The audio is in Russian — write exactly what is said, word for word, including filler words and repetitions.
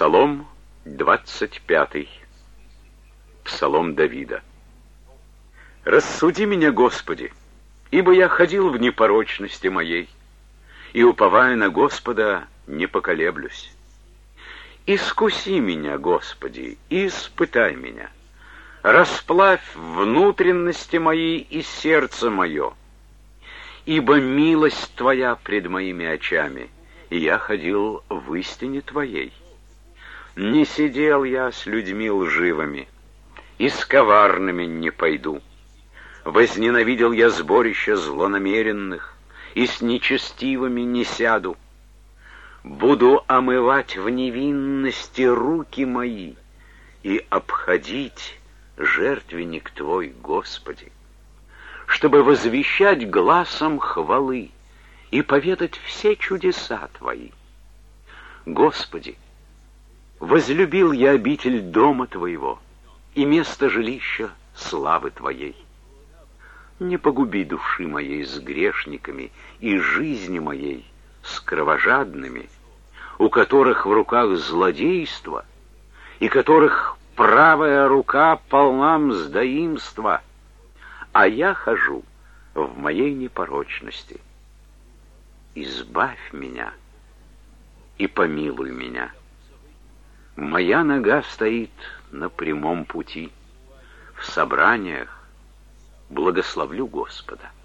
Псалом двадцать пятый. Псалом Давида. «Рассуди меня, Господи, ибо я ходил в непорочности моей, и, уповая на Господа, не поколеблюсь. Искуси меня, Господи, и испытай меня, расплавь внутренности мои и сердце мое, ибо милость Твоя пред моими очами, и я ходил в истине Твоей. Не сидел я с людьми лживыми, и с коварными не пойду. Возненавидел я сборище злонамеренных, и с нечестивыми не сяду. Буду омывать в невинности руки мои и обходить жертвенник Твой, Господи, чтобы возвещать гласом хвалы и поведать все чудеса Твои. Господи, возлюбил я обитель дома Твоего и место жилища славы Твоей. Не погуби души моей с грешниками и жизни моей с кровожадными, у которых в руках злодейство, и которых правая рука полна мздоимства, а я хожу в моей непорочности. Избавь меня и помилуй меня. Моя нога стоит на прямом пути. В собраниях благословлю Господа.